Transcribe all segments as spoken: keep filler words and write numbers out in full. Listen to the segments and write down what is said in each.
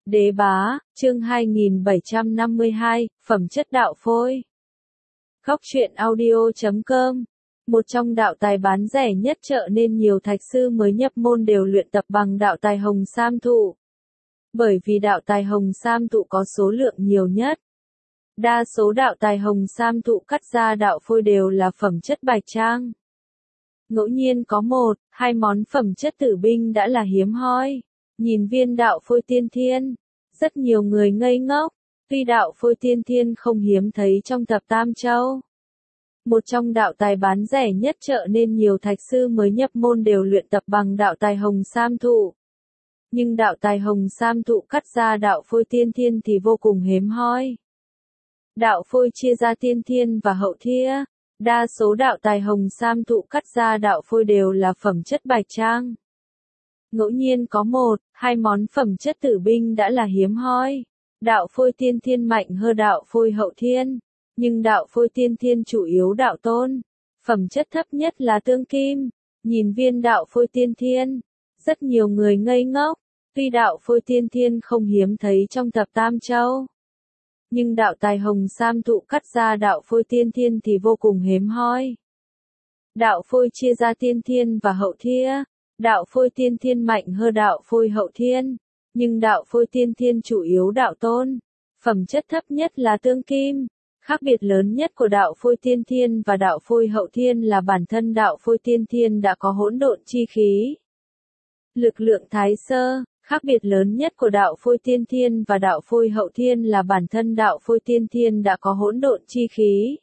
Đế bá, chương hai nghìn bảy trăm năm mươi hai, phẩm chất đạo phôi. Góc truyện audio chấm com. Một trong đạo tài bán rẻ nhất chợ nên nhiều thạch sư mới nhập môn đều luyện tập bằng đạo tài hồng sam thụ. Bởi vì đạo tài hồng sam thụ có số lượng nhiều nhất. Đa số đạo tài hồng sam thụ cắt ra đạo phôi đều là phẩm chất bạch trang. Ngẫu nhiên có một, hai món phẩm chất tử binh đã là hiếm hoi. Nhìn viên đạo phôi tiên thiên, rất nhiều người ngây ngốc, tuy đạo phôi tiên thiên không hiếm thấy trong thập tam châu. Một trong đạo tài bán rẻ nhất chợ nên nhiều thạch sư mới nhập môn đều luyện tập bằng đạo tài hồng sam thụ. Nhưng đạo tài hồng sam thụ cắt ra đạo phôi tiên thiên thì vô cùng hiếm hoi. Đạo phôi chia ra tiên thiên và hậu thia, đa số đạo tài hồng sam thụ cắt ra đạo phôi đều là phẩm chất bạch trang. Ngẫu nhiên có một, hai món phẩm chất tử binh đã là hiếm hoi. Đạo phôi tiên thiên mạnh hơn đạo phôi hậu thiên, nhưng đạo phôi tiên thiên chủ yếu đạo tôn. Phẩm chất thấp nhất là tương kim. Nhìn viên đạo phôi tiên thiên, rất nhiều người ngây ngốc, tuy đạo phôi tiên thiên không hiếm thấy trong thập tam châu. Nhưng đạo tài hồng sam thụ cắt ra đạo phôi tiên thiên thì vô cùng hiếm hoi. Đạo phôi chia ra tiên thiên và hậu thia. Đạo phôi tiên thiên mạnh hơn đạo phôi hậu thiên, nhưng đạo phôi tiên thiên chủ yếu đạo tôn. Phẩm chất thấp nhất là tương kim. Khác biệt lớn nhất của đạo phôi tiên thiên và đạo phôi hậu thiên là bản thân đạo phôi tiên thiên đã có hỗn độn chi khí. Lực lượng thái sơ. Khác biệt lớn nhất của đạo phôi tiên thiên và đạo phôi hậu thiên là bản thân đạo phôi tiên thiên đã có hỗn độn chi khí.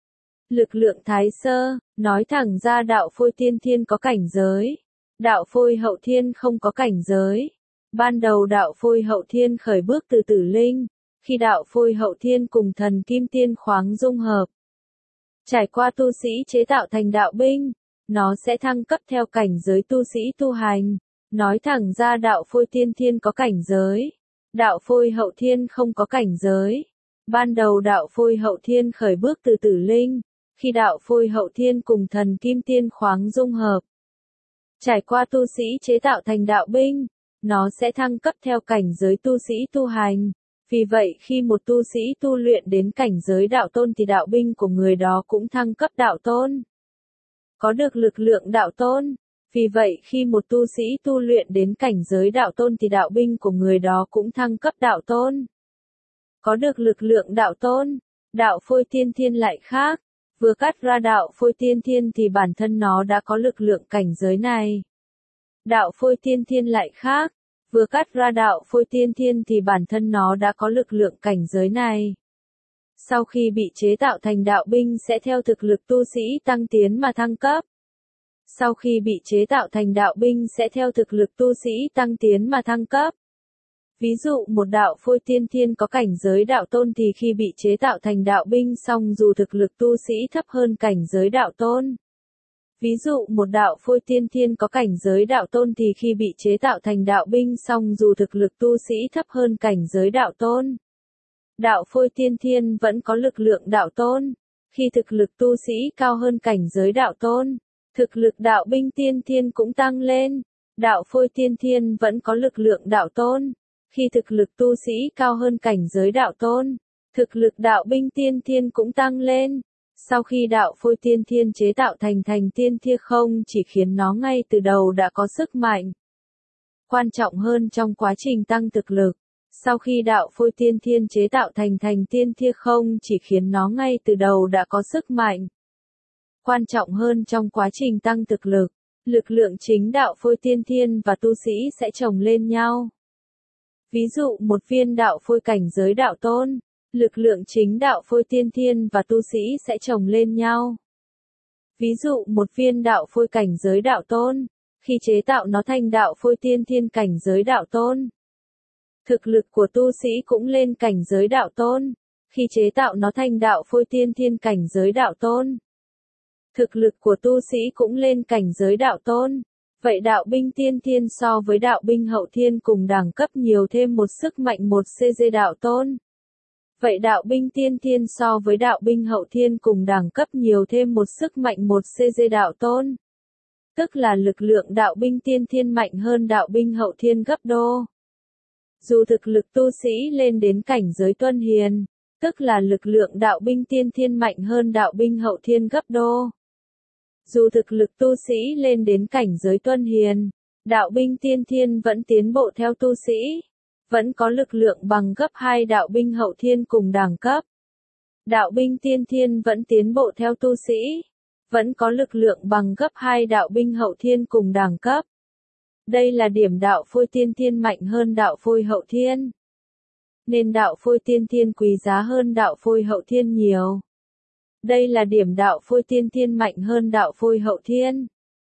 Lực lượng thái sơ, nói thẳng ra đạo phôi tiên thiên có cảnh giới. Đạo phôi hậu thiên không có cảnh giới. Ban đầu đạo phôi hậu thiên khởi bước từ tử linh, khi đạo phôi hậu thiên cùng thần kim tiên khoáng dung hợp. Trải qua tu sĩ chế tạo thành đạo binh, nó sẽ thăng cấp theo cảnh giới tu sĩ tu hành. Nói thẳng ra đạo phôi tiên thiên có cảnh giới. Đạo phôi hậu thiên không có cảnh giới. Ban đầu đạo phôi hậu thiên khởi bước từ tử linh, khi đạo phôi hậu thiên cùng thần kim tiên khoáng dung hợp. Trải qua tu sĩ chế tạo thành đạo binh, nó sẽ thăng cấp theo cảnh giới tu sĩ tu hành. Vì vậy khi một tu sĩ tu luyện đến cảnh giới đạo tôn thì đạo binh của người đó cũng thăng cấp đạo tôn. Có được lực lượng đạo tôn. Vì vậy khi một tu sĩ tu luyện đến cảnh giới đạo tôn thì đạo binh của người đó cũng thăng cấp đạo tôn. Có được lực lượng đạo tôn. Đạo phôi tiên thiên lại khác. Vừa cắt ra đạo phôi tiên thiên thì bản thân nó đã có lực lượng cảnh giới này. Đạo phôi tiên thiên lại khác. Vừa cắt ra đạo phôi tiên thiên thì bản thân nó đã có lực lượng cảnh giới này. Sau khi bị chế tạo thành đạo binh sẽ theo thực lực tu sĩ tăng tiến mà thăng cấp. Sau khi bị chế tạo thành đạo binh sẽ theo thực lực tu sĩ tăng tiến mà thăng cấp. Ví dụ một đạo phôi tiên thiên có cảnh giới đạo tôn thì khi bị chế tạo thành đạo binh xong dù thực lực tu sĩ thấp hơn cảnh giới đạo tôn. Ví dụ một đạo phôi tiên thiên có cảnh giới đạo tôn thì khi bị chế tạo thành đạo binh xong dù thực lực tu sĩ thấp hơn cảnh giới đạo tôn. Đạo phôi tiên thiên vẫn có lực lượng đạo tôn. Khi thực lực tu sĩ cao hơn cảnh giới đạo tôn, thực lực đạo binh tiên thiên cũng tăng lên. Đạo phôi tiên thiên vẫn có lực lượng đạo tôn. Khi thực lực tu sĩ cao hơn cảnh giới đạo tôn, thực lực đạo binh tiên thiên cũng tăng lên. Sau khi đạo phôi tiên thiên chế tạo thành thành tiên thia không chỉ khiến nó ngay từ đầu đã có sức mạnh. Quan trọng hơn trong quá trình tăng thực lực. Sau khi đạo phôi tiên thiên chế tạo thành thành tiên thia không chỉ khiến nó ngay từ đầu đã có sức mạnh. Quan trọng hơn trong quá trình tăng thực lực, lực lượng chính đạo phôi tiên thiên và tu sĩ sẽ chồng lên nhau. Ví dụ một viên đạo phôi cảnh giới đạo tôn, lực lượng chính đạo phôi tiên thiên và tu sĩ sẽ chồng lên nhau. Ví dụ một viên đạo phôi cảnh giới đạo tôn, khi chế tạo nó thành đạo phôi tiên thiên cảnh giới đạo tôn. Thực lực của tu sĩ cũng lên cảnh giới đạo tôn, khi chế tạo nó thành đạo phôi tiên thiên cảnh giới đạo tôn. Thực lực của tu sĩ cũng lên cảnh giới đạo tôn. Vậy đạo binh tiên thiên so với đạo binh hậu thiên cùng đẳng cấp nhiều thêm một sức mạnh một xê giê đạo tôn. Vậy đạo binh tiên thiên so với đạo binh hậu thiên cùng đẳng cấp nhiều thêm một sức mạnh một xê giê đạo tôn. Tức là lực lượng đạo binh tiên thiên mạnh hơn đạo binh hậu thiên gấp đôi. Dù thực lực tu sĩ lên đến cảnh giới tuân hiền, tức là lực lượng đạo binh tiên thiên mạnh hơn đạo binh hậu thiên gấp đôi. Dù thực lực tu sĩ lên đến cảnh giới tuân hiền, đạo binh tiên thiên vẫn tiến bộ theo tu sĩ, vẫn có lực lượng bằng gấp hai đạo binh hậu thiên cùng đẳng cấp. Đạo binh tiên thiên vẫn tiến bộ theo tu sĩ, vẫn có lực lượng bằng gấp hai đạo binh hậu thiên cùng đẳng cấp. Đây là điểm đạo phôi tiên thiên mạnh hơn đạo phôi hậu thiên. Nên đạo phôi tiên thiên quý giá hơn đạo phôi hậu thiên nhiều. Đây là điểm đạo phôi tiên thiên mạnh hơn đạo phôi hậu thiên.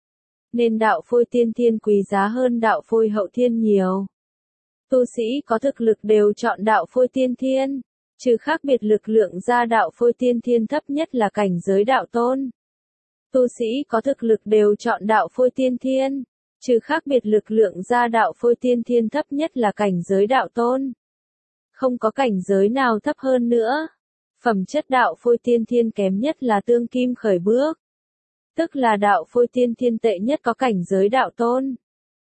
Nên đạo phôi tiên thiên quý giá hơn đạo phôi hậu thiên nhiều. Tu sĩ có thực lực đều chọn đạo phôi tiên thiên, trừ khác biệt lực lượng ra đạo phôi tiên thiên thấp nhất là cảnh giới đạo tôn. Tu sĩ có thực lực đều chọn đạo phôi tiên thiên, trừ khác biệt lực lượng ra đạo phôi tiên thiên thấp nhất là cảnh giới đạo tôn. Không có cảnh giới nào thấp hơn nữa. Phẩm chất đạo phôi tiên thiên kém nhất là tương kim khởi bước. Tức là đạo phôi tiên thiên tệ nhất có cảnh giới đạo tôn.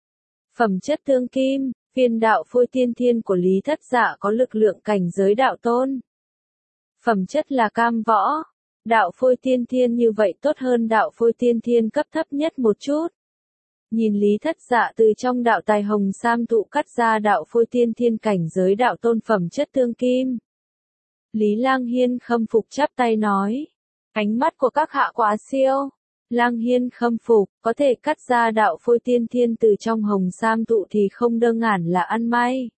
Phẩm chất tương kim, phiên đạo phôi tiên thiên của Lý Thất Dạ có lực lượng cảnh giới đạo tôn. Phẩm chất là cam võ. Đạo phôi tiên thiên như vậy tốt hơn đạo phôi tiên thiên cấp thấp nhất một chút. Nhìn Lý Thất Dạ từ trong đạo tài hồng sam tụ cắt ra đạo phôi tiên thiên cảnh giới đạo tôn phẩm chất tương kim. Lý Lang Hiên khâm phục chắp tay nói. Ánh mắt của các hạ quá siêu. Lang Hiên khâm phục, có thể cắt ra đạo phôi tiên thiên từ trong hồng sam tụ thì không đơn giản là ăn may.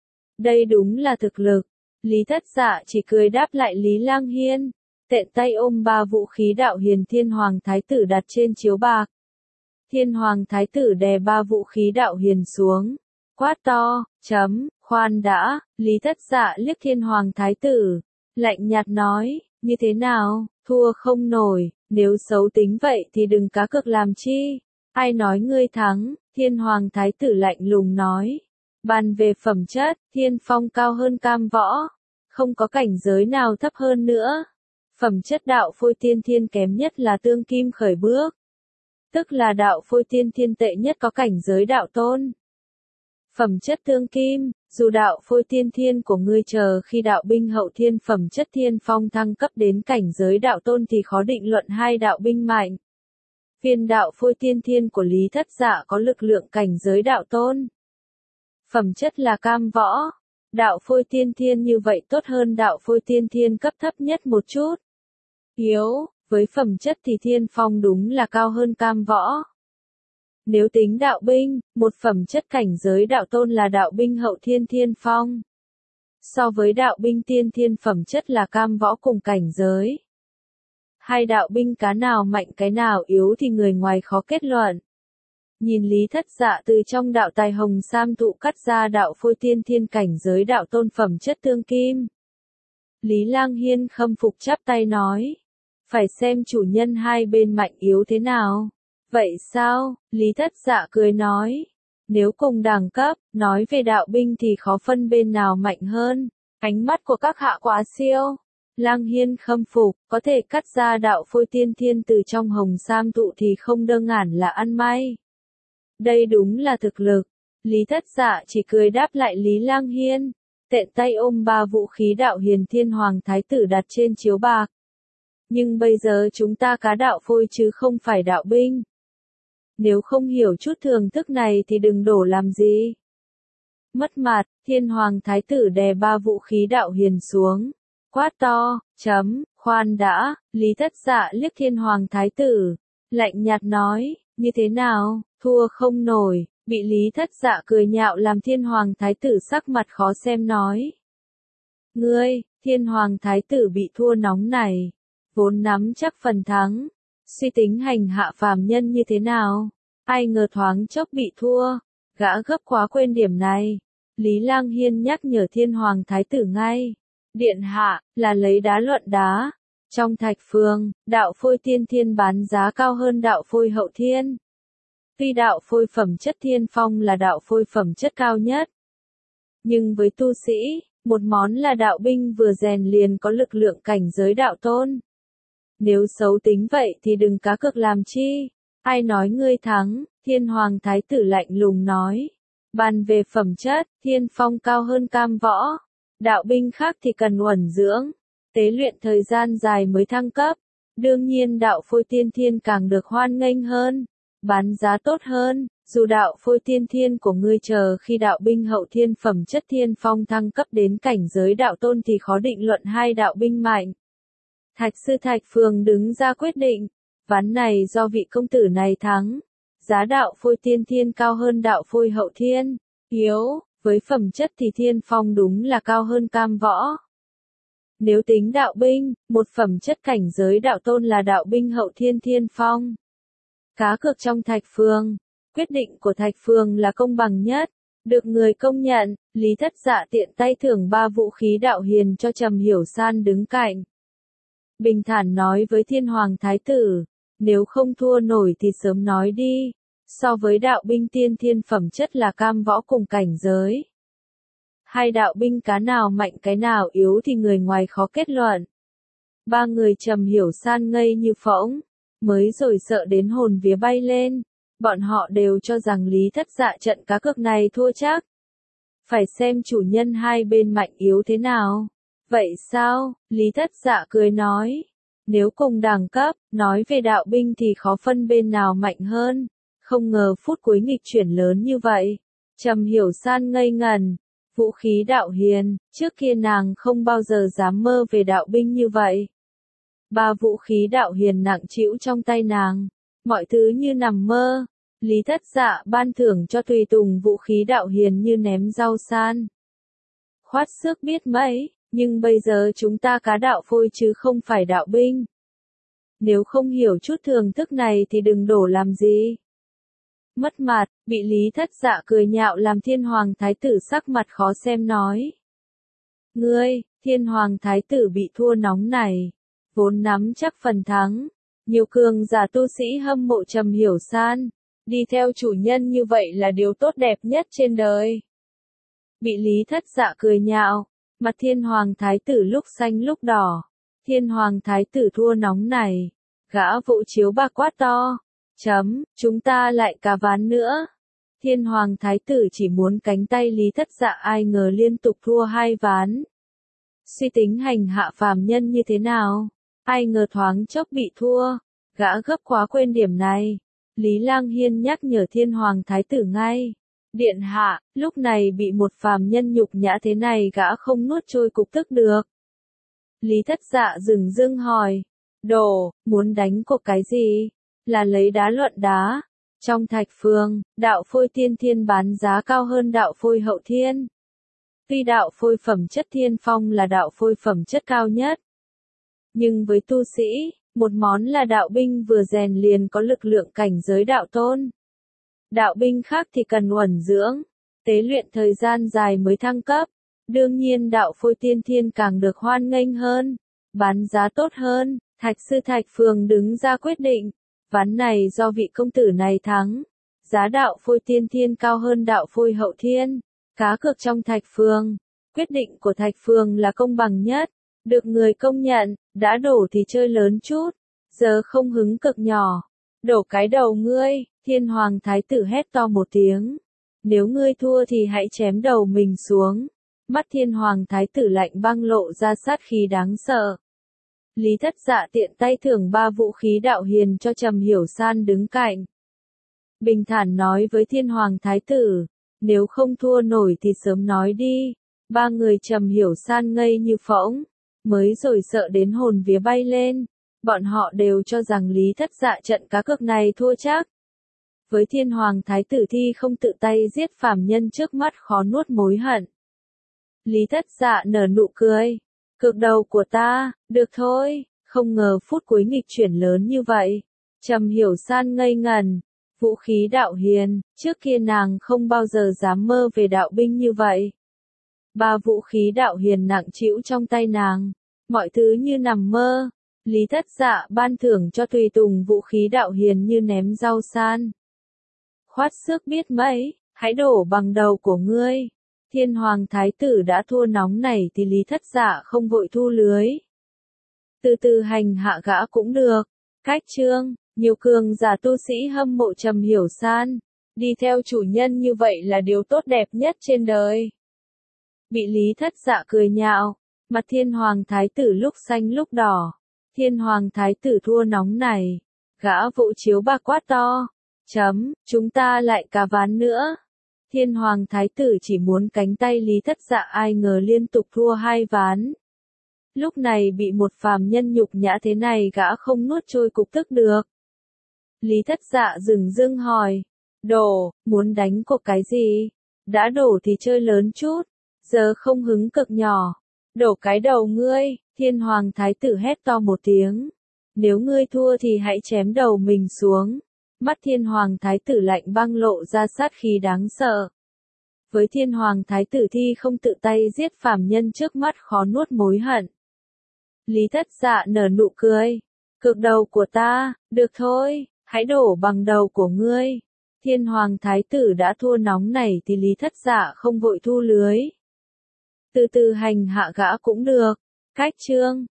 Đây đúng là thực lực. Lý Thất Dạ chỉ cười đáp lại Lý Lang Hiên. Tện tay ôm ba vũ khí đạo hiền thiên hoàng thái tử đặt trên chiếu bạc. Thiên hoàng thái tử đè ba vũ khí đạo hiền xuống. Quát to, chấm, khoan đã, Lý Thất Dạ liếc thiên hoàng thái tử. Lạnh nhạt nói, như thế nào, thua không nổi, nếu xấu tính vậy thì đừng cá cược làm chi. Ai nói ngươi thắng, thiên hoàng thái tử lạnh lùng nói. Bàn về phẩm chất, thiên phong cao hơn cam võ. Không có cảnh giới nào thấp hơn nữa. Phẩm chất đạo phôi tiên thiên kém nhất là tương kim khởi bước. Tức là đạo phôi tiên thiên tệ nhất có cảnh giới đạo tôn. Phẩm chất tương kim, dù đạo phôi tiên thiên của ngươi chờ khi đạo binh hậu thiên phẩm chất thiên phong thăng cấp đến cảnh giới đạo tôn thì khó định luận hai đạo binh mạnh. Phiên đạo phôi tiên thiên của Lý Thất Dạ có lực lượng cảnh giới đạo tôn. Phẩm chất là cam võ. Đạo phôi tiên thiên như vậy tốt hơn đạo phôi tiên thiên cấp thấp nhất một chút. Yếu, với phẩm chất thì thiên phong đúng là cao hơn cam võ. Nếu tính đạo binh, một phẩm chất cảnh giới đạo tôn là đạo binh hậu thiên thiên phong. So với đạo binh tiên thiên phẩm chất là cam võ cùng cảnh giới. Hai đạo binh cá nào mạnh cái nào yếu thì người ngoài khó kết luận. Nhìn Lý Thất Dạ từ trong đạo tài hồng sam tụ cắt ra đạo phôi tiên thiên cảnh giới đạo tôn phẩm chất tương kim. Lý Lang Hiên khâm phục chắp tay nói. Phải xem chủ nhân hai bên mạnh yếu thế nào. Vậy sao? Lý Thất Dạ cười nói. Nếu cùng đẳng cấp, nói về đạo binh thì khó phân bên nào mạnh hơn. Ánh mắt của các hạ quá siêu. Lang Hiên khâm phục, có thể cắt ra đạo phôi tiên thiên từ trong hồng sam tụ thì không đơn giản là ăn may. Đây đúng là thực lực. Lý Thất Dạ chỉ cười đáp lại Lý Lang Hiên. Tện tay ôm ba vũ khí đạo hiền thiên hoàng thái tử đặt trên chiếu bạc. Nhưng bây giờ chúng ta cá đạo phôi chứ không phải đạo binh. Nếu không hiểu chút thường thức này thì đừng đổ làm gì. Mất mặt, thiên hoàng thái tử đè ba vũ khí đạo hiền xuống. Quát to, chấm, khoan đã, Lý Thất Dạ liếc thiên hoàng thái tử. Lạnh nhạt nói, như thế nào, thua không nổi, bị Lý Thất Dạ cười nhạo làm thiên hoàng thái tử sắc mặt khó xem nói. Ngươi, thiên hoàng thái tử bị thua nóng này. Vốn nắm chắc phần thắng. Suy tính hành hạ phàm nhân như thế nào? Ai ngờ thoáng chốc bị thua. Gã gấp quá quên điểm này. Lý Lang Hiên nhắc nhở thiên hoàng thái tử ngay. Điện hạ, là lấy đá luận đá. Trong thạch phường, đạo phôi tiên thiên bán giá cao hơn đạo phôi hậu thiên. Tuy đạo phôi phẩm chất thiên phong là đạo phôi phẩm chất cao nhất. Nhưng với tu sĩ, một món là đạo binh vừa rèn liền có lực lượng cảnh giới đạo tôn. Nếu xấu tính vậy thì đừng cá cược làm chi. Ai nói ngươi thắng, thiên hoàng thái tử lạnh lùng nói. Bàn về phẩm chất, Thiên Phong cao hơn Cam Võ. Đạo binh khác thì cần uẩn dưỡng, tế luyện thời gian dài mới thăng cấp. Đương nhiên đạo phôi tiên thiên càng được hoan nghênh hơn, bán giá tốt hơn. Dù đạo phôi tiên thiên của ngươi chờ khi đạo binh hậu thiên phẩm chất Thiên Phong thăng cấp đến cảnh giới đạo tôn thì khó định luận hai đạo binh mạnh. Thạch sư Thạch Phường đứng ra quyết định, ván này do vị công tử này thắng. Giá đạo phôi tiên thiên cao hơn đạo phôi hậu thiên, yếu, với phẩm chất thì Thiên Phong đúng là cao hơn Cam Võ. Nếu tính đạo binh, một phẩm chất cảnh giới đạo tôn là đạo binh hậu thiên Thiên Phong. Cá cược trong Thạch Phường, quyết định của Thạch Phường là công bằng nhất, được người công nhận. Lý Thất Dạ tiện tay thưởng ba vũ khí đạo hiền cho Trầm Hiểu San đứng cạnh. Bình thản nói với Thiên Hoàng Thái tử, nếu không thua nổi thì sớm nói đi. So với đạo binh tiên thiên phẩm chất là Cam Võ cùng cảnh giới, hai đạo binh cá nào mạnh cái nào yếu thì người ngoài khó kết luận. Ba người Trầm Hiểu San ngây như phỗng, mới rồi sợ đến hồn vía bay lên. Bọn họ đều cho rằng Lý Thất Dạ trận cá cược này thua chắc. Phải xem chủ nhân hai bên mạnh yếu thế nào. Vậy sao? Lý Thất Dạ cười nói. Nếu cùng đẳng cấp, nói về đạo binh thì khó phân bên nào mạnh hơn. Không ngờ phút cuối nghịch chuyển lớn như vậy. Trầm Hiểu San ngây ngần. Vũ khí đạo hiền, trước kia nàng không bao giờ dám mơ về đạo binh như vậy. Ba vũ khí đạo hiền nặng trĩu trong tay nàng. Mọi thứ như nằm mơ. Lý Thất Dạ ban thưởng cho tùy tùng vũ khí đạo hiền như ném rau san. Khoát xước biết mấy, nhưng bây giờ chúng ta cá đạo phôi chứ không phải đạo binh. Nếu không hiểu chút thường thức này thì đừng đổ làm gì. Mất mặt, bị Lý Thất Dạ cười nhạo làm Thiên Hoàng Thái tử sắc mặt khó xem nói. Ngươi, Thiên Hoàng Thái tử bị thua nóng này, vốn nắm chắc phần thắng. Nhiều cường giả tu sĩ hâm mộ Trầm Hiểu San. Đi theo chủ nhân như vậy là điều tốt đẹp nhất trên đời. Bị Lý Thất Dạ cười nhạo, mặt Thiên Hoàng Thái tử lúc xanh lúc đỏ. Thiên Hoàng Thái tử thua nóng này, gã vỗ chiếu bạc quát to. Chấm, chúng ta lại cá ván nữa. Thiên Hoàng Thái tử chỉ muốn cánh tay Lý Thất Dạ ai ngờ liên tục thua hai ván. Suy tính hành hạ phàm nhân như thế nào? Ai ngờ thoáng chốc bị thua, gã gấp quá quên điểm này. Lý Lang Hiên nhắc nhở Thiên Hoàng Thái tử ngay. Điện hạ, lúc này bị một phàm nhân nhục nhã thế này gã không nuốt trôi cục tức được. Lý Thất Dạ dừng dưng hỏi. Đồ, muốn đánh cuộc cái gì? Là lấy đá luận đá. Trong Thạch Phường, đạo phôi tiên thiên bán giá cao hơn đạo phôi hậu thiên. Tuy đạo phôi phẩm chất Thiên Phong là đạo phôi phẩm chất cao nhất, nhưng với tu sĩ, một món là đạo binh vừa rèn liền có lực lượng cảnh giới đạo tôn. Đạo binh khác thì cần uẩn dưỡng, tế luyện thời gian dài mới thăng cấp. Đương nhiên đạo phôi tiên thiên càng được hoan nghênh hơn, bán giá tốt hơn. Thạch sư Thạch Phường đứng ra quyết định, ván này do vị công tử này thắng. Giá đạo phôi tiên thiên cao hơn đạo phôi hậu thiên. Cá cược trong Thạch Phường, quyết định của Thạch Phường là công bằng nhất, được người công nhận. Đã đổ thì chơi lớn chút, giờ không hứng cực nhỏ. Đổ cái đầu ngươi, Thiên Hoàng Thái tử hét to một tiếng. Nếu ngươi thua thì hãy chém đầu mình xuống. Mắt Thiên Hoàng Thái tử lạnh băng lộ ra sát khí đáng sợ. Lý Thất Dạ tiện tay thưởng ba vũ khí đạo hiền cho Trầm Hiểu San đứng cạnh. Bình thản nói với Thiên Hoàng Thái tử, nếu không thua nổi thì sớm nói đi. Ba người Trầm Hiểu San ngây như phỗng, mới rồi sợ đến hồn vía bay lên. Bọn họ đều cho rằng Lý Thất Dạ trận cá cược này thua chắc. Với Thiên Hoàng Thái tử thi không tự tay giết phàm nhân trước mắt khó nuốt mối hận. Lý Thất Dạ nở nụ cười. Cược đầu của ta, được thôi, không ngờ phút cuối nghịch chuyển lớn như vậy. Trầm Hiểu San ngây ngần. Vũ khí đạo hiền, trước kia nàng không bao giờ dám mơ về đạo binh như vậy. Ba vũ khí đạo hiền nặng trĩu trong tay nàng, mọi thứ như nằm mơ. Lý Thất Dạ ban thưởng cho tùy tùng vũ khí đạo hiền như ném rau san. Khoát xước biết mấy, hãy đổ bằng đầu của ngươi. Thiên Hoàng Thái tử đã thua nóng này thì Lý Thất Dạ không vội thu lưới. Từ từ hành hạ gã cũng được. Cách chương, nhiều cường giả tu sĩ hâm mộ Trầm Hiểu San. Đi theo chủ nhân như vậy là điều tốt đẹp nhất trên đời. Bị Lý Thất Dạ cười nhạo, mặt Thiên Hoàng Thái tử lúc xanh lúc đỏ. Thiên Hoàng Thái tử thua nóng này. Gã Vũ Chiếu Bạc quát to. Chấm, chúng ta lại cà ván nữa. Thiên Hoàng Thái tử chỉ muốn cánh tay Lý Thất Dạ, ai ngờ liên tục thua hai ván. Lúc này bị một phàm nhân nhục nhã thế này gã không nuốt trôi cục tức được. Lý Thất Dạ dừng dưng hỏi. Đổ, muốn đánh cuộc cái gì? Đã đổ thì chơi lớn chút. Giờ không hứng cực nhỏ. Đổ cái đầu ngươi, Thiên Hoàng Thái tử hét to một tiếng. Nếu ngươi thua thì hãy chém đầu mình xuống. Mắt Thiên Hoàng Thái tử lạnh băng lộ ra sát khí đáng sợ. Với Thiên Hoàng Thái tử thi không tự tay giết phàm nhân trước mắt khó nuốt mối hận. Lý Thất Dạ nở nụ cười. Cược đầu của ta, được thôi, hãy đổ bằng đầu của ngươi. Thiên Hoàng Thái tử đã thua nóng này thì Lý Thất Dạ không vội thu lưới. Từ từ hành hạ gã cũng được. Cách chương